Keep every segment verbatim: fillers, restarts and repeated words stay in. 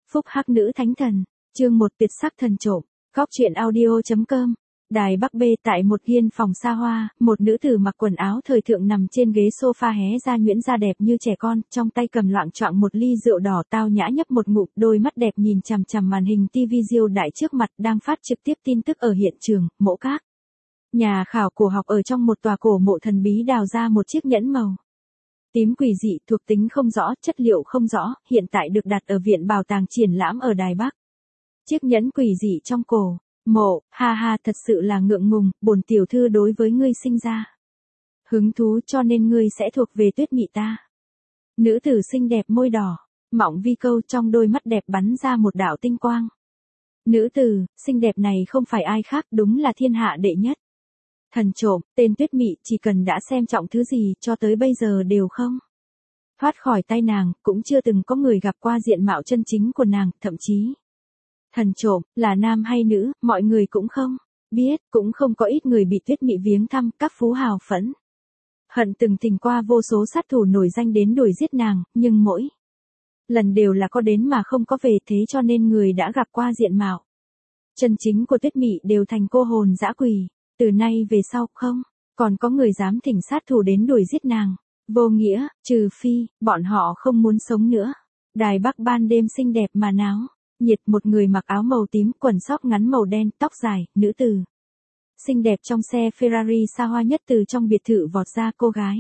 Phúc hắc nữ thánh thần, chương một tuyệt sắc thần trộm, góc truyện audio.com. Đài Bắc B tại một hiên phòng xa hoa, một nữ tử mặc quần áo thời thượng nằm trên ghế sofa hé ra nhuyễn da đẹp như trẻ con, trong tay cầm loạng choạng một ly rượu đỏ tao nhã nhấp một ngụm, đôi mắt đẹp nhìn chằm chằm màn hình ti vi diêu đại trước mặt đang phát trực tiếp tin tức ở hiện trường, mộ các. Nhà khảo cổ học ở trong một tòa cổ mộ thần bí đào ra một chiếc nhẫn màu tím quỷ dị, thuộc tính không rõ, chất liệu không rõ, hiện tại được đặt ở viện bảo tàng triển lãm ở Đài Bắc. Chiếc nhẫn quỷ dị trong cổ mộ, ha ha, thật sự là ngượng ngùng, bổn tiểu thư đối với ngươi sinh ra hứng thú cho nên ngươi sẽ thuộc về Tuyết Mị ta. Nữ tử xinh đẹp môi đỏ, mọng vi câu, trong đôi mắt đẹp bắn ra một đạo tinh quang. Nữ tử xinh đẹp này không phải ai khác, đúng là thiên hạ đệ nhất thần trộm, tên Tuyết Mị, chỉ cần đã xem trọng thứ gì cho tới bây giờ đều không thoát khỏi tay nàng, cũng chưa từng có người gặp qua diện mạo chân chính của nàng, thậm chí thần trộm là nam hay nữ, mọi người cũng không biết, cũng không có ít người bị Tuyết Mị viếng thăm, các phú hào phẫn hận từng tình qua vô số sát thủ nổi danh đến đuổi giết nàng, nhưng mỗi lần đều là có đến mà không có về, thế cho nên người đã gặp qua diện mạo chân chính của Tuyết Mị đều thành cô hồn dã quỷ. Từ nay về sau, không còn có người dám thỉnh sát thủ đến đuổi giết nàng. Vô nghĩa, trừ phi bọn họ không muốn sống nữa. Đài Bắc ban đêm xinh đẹp mà náo nhiệt, một người mặc áo màu tím, quần sóc ngắn màu đen, tóc dài, nữ tử xinh đẹp trong xe Ferrari xa hoa nhất từ trong biệt thự vọt ra. Cô gái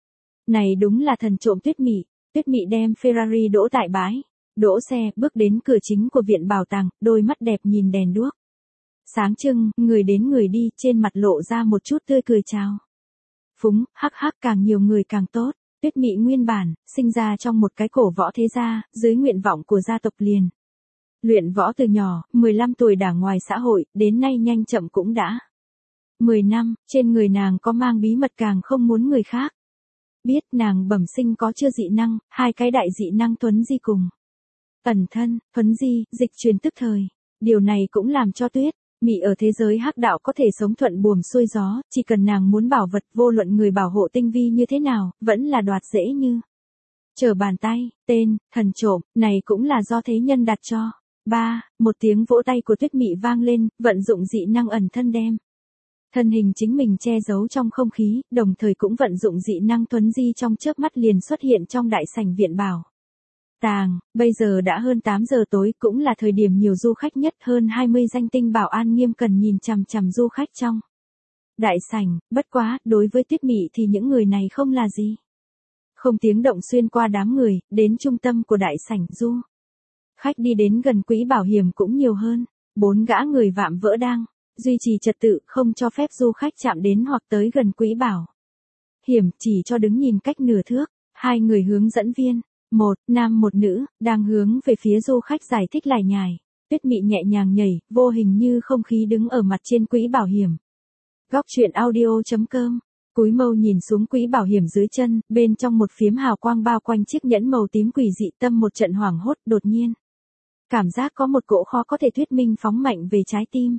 này đúng là thần trộm Tuyết Mị. Tuyết Mị đem Ferrari đỗ tại bãi đỗ xe, bước đến cửa chính của viện bảo tàng, đôi mắt đẹp nhìn đèn đuốc sáng trưng, người đến người đi, trên mặt lộ ra một chút tươi cười chào phúng, hắc hắc, càng nhiều người càng tốt. Tuyết Mị nguyên bản sinh ra trong một cái cổ võ thế gia, dưới nguyện vọng của gia tộc liền luyện võ từ nhỏ, mười lăm tuổi đả ngoài xã hội, đến nay nhanh chậm cũng đã mười năm, trên người nàng có mang bí mật càng không muốn người khác biết. Nàng bẩm sinh có chưa dị năng, hai cái đại dị năng thuấn di cùng ẩn thân. Thuấn di, dịch truyền tức thời, điều này cũng làm cho Tuyết Mị ở thế giới hắc đạo có thể sống thuận buồm xuôi gió, chỉ cần nàng muốn bảo vật, vô luận người bảo hộ tinh vi như thế nào, vẫn là đoạt dễ như trở bàn tay. Tên thần trộm này cũng là do thế nhân đặt cho. Ba, một tiếng vỗ tay của Tuyết Mị vang lên, vận dụng dị năng ẩn thân đem thân hình chính mình che giấu trong không khí, đồng thời cũng vận dụng dị năng thuấn di, trong chớp mắt liền xuất hiện trong đại sảnh viện bảo tàng. Bây giờ đã hơn tám giờ tối, cũng là thời điểm nhiều du khách nhất, hơn hai mươi danh tinh bảo an nghiêm cần nhìn chằm chằm du khách trong đại sảnh. Bất quá, đối với Tuyết Mị thì những người này không là gì. Không tiếng động xuyên qua đám người, đến trung tâm của đại sảnh, du khách đi đến gần quỹ bảo hiểm cũng nhiều hơn. Bốn gã người vạm vỡ đang duy trì trật tự, không cho phép du khách chạm đến hoặc tới gần quỹ bảo hiểm, chỉ cho đứng nhìn cách nửa thước. Hai người hướng dẫn viên, một nam một nữ, đang hướng về phía du khách giải thích lải nhải. Tuyết Mị nhẹ nhàng nhảy, vô hình như không khí đứng ở mặt trên quỹ bảo hiểm. Góc truyện audio.com. Cúi mâu nhìn xuống quỹ bảo hiểm dưới chân, bên trong một phiếm hào quang bao quanh chiếc nhẫn màu tím quỷ dị, tâm một trận hoảng hốt, đột nhiên cảm giác có một cỗ khó có thể thuyết minh phóng mạnh về trái tim.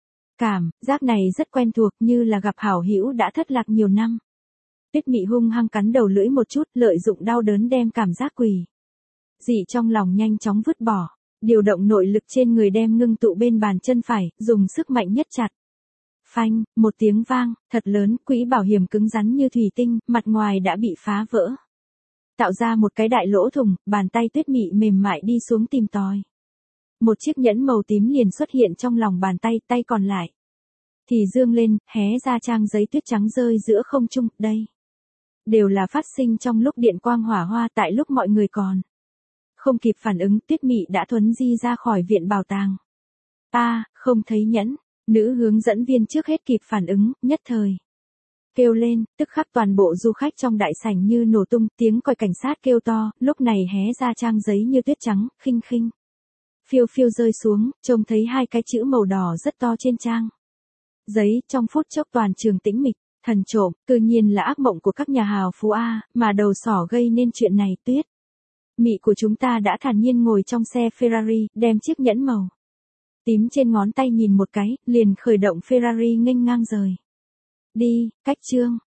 Cảm giác này rất quen thuộc, như là gặp hảo hữu đã thất lạc nhiều năm. Tuyết Mị hung hăng cắn đầu lưỡi một chút, lợi dụng đau đớn đem cảm giác quỷ dị trong lòng nhanh chóng vứt bỏ, điều động nội lực trên người đem ngưng tụ bên bàn chân phải, dùng sức mạnh nhất chặt. Phanh, một tiếng vang thật lớn, quỹ bảo hiểm cứng rắn như thủy tinh, mặt ngoài đã bị phá vỡ, tạo ra một cái đại lỗ thủng. Bàn tay Tuyết Mị mềm mại đi xuống tìm tòi. Một chiếc nhẫn màu tím liền xuất hiện trong lòng bàn tay, tay còn lại thì dương lên, hé ra trang giấy tuyết trắng rơi giữa không trung. Đây đều là phát sinh trong lúc điện quang hỏa hoa, tại lúc mọi người còn không kịp phản ứng, Tuyết Mị đã thuấn di ra khỏi viện bảo tàng. A, không thấy nhẫn. Nữ hướng dẫn viên trước hết kịp phản ứng, nhất thời kêu lên, tức khắc toàn bộ du khách trong đại sảnh như nổ tung, tiếng còi cảnh sát kêu to, lúc này hé ra trang giấy như tuyết trắng, khinh khinh phiêu phiêu rơi xuống, trông thấy hai cái chữ màu đỏ rất to trên trang giấy. Trong phút chốc toàn trường tĩnh mịch. Thần trộm, tự nhiên là ác mộng của các nhà hào phú A, mà đầu sỏ gây nên chuyện này. Tuyết Mị của chúng ta đã thản nhiên ngồi trong xe Ferrari, đem chiếc nhẫn màu tím trên ngón tay nhìn một cái, liền khởi động Ferrari nghênh ngang rời đi. Cách chương